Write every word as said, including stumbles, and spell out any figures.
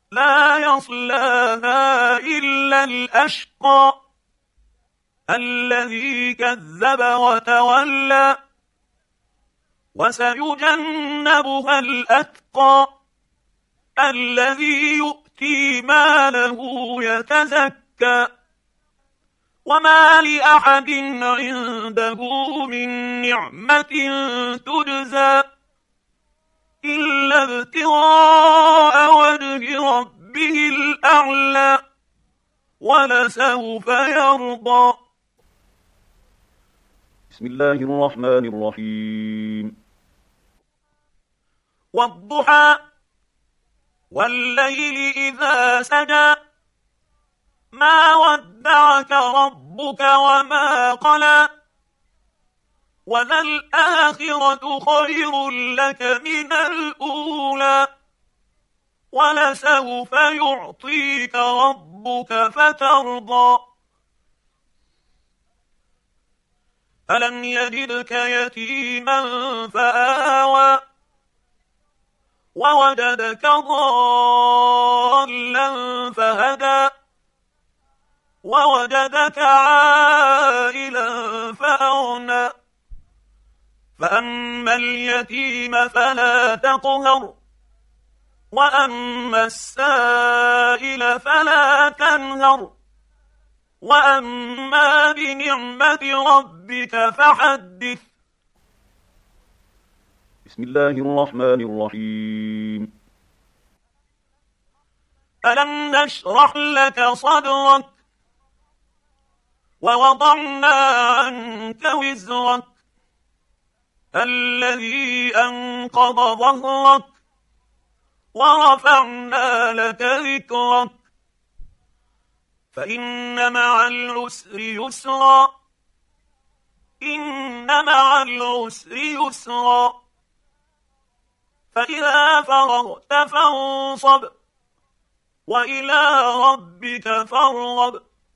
لا يصلاها إلا الأشقى الذي كذب وتولى وسيجنبها الأتقى الذي يؤتي ماله يتزكى وما لأحد عنده من نعمة تجزى إلا ابتغاء وجه ربه الأعلى ولسوف يرضى. بسم الله الرحمن الرحيم. والضحى والليل إذا سجى ما ودعك ربك وما قلى وللآخرة خير لك من الأولى ولسوف يعطيك ربك فترضى. ألم يجدك يتيما فآوى ووجدك ضالا فهدى ووجدك عائلا فأغنى فأما اليتيم فلا تقهر وأما السائل فلا تنهر وأما بنعمة ربك فحدث. بسم الله الرحمن الرحيم. ألم نشرح لك صدرك ووضعنا عنك وزرك الذي أنقض ظهرك ورفعنا لك ذكرك فإن مع العسر يسرا إن مع العسر يسرا فإذا فرغت فانصب وإلى ربك فارغب